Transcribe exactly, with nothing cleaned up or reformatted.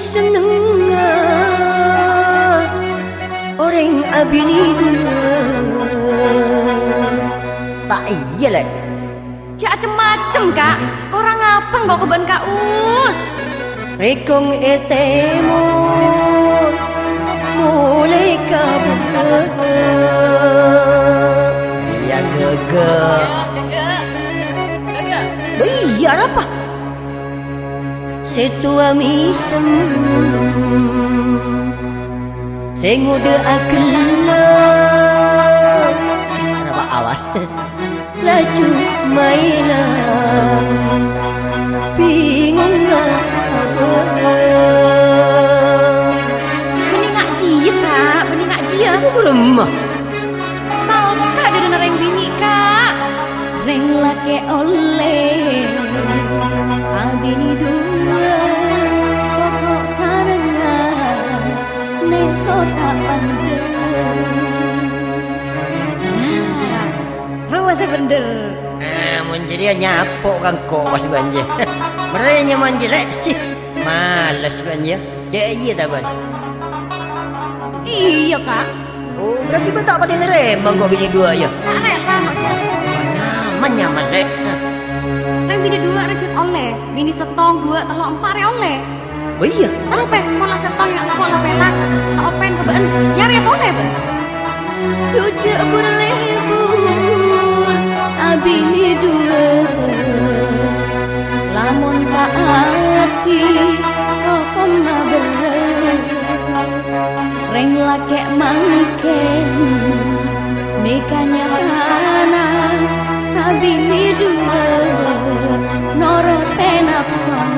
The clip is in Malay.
seneng orang abini dua tak iya lah. Cak macem-macem kak, orang apa kok keben kak us? Rekong etemu mulai kabur. Ya gege. Gege, gege. Iya apa? Setua misem sengude akelah. Kenapa awas? Laju mainan bingung apa? Benih ngak jiet kak, benih ngak jiet. Aku beremah. Tahu kak ada denger yang bini kak. Reng lake oleh abini dua pokok karena neko tak pandang. Nah, rawasa bener. Ah, menjadi nyapok kan kok pas banjir. Merenya manjelek sih. Males banjir. Dia iya tak ban. Iya kak. Oh, berarti betul apa ini rembang kok bini dua ya? Tak rela maksudnya. Nyaman nyaman deh. Reng bini dua recet oleh, bini setong dua telur empat re oleh. Oh iya. Tahu pe, pola setong yang pola pelak, tak open kebeen, nyari apa oleh pe? Tujuh berlebur, abini dua, lamun tak hati, kokom maberer, reng lake mangken, mekanya anak, abini dua, noro tenap son.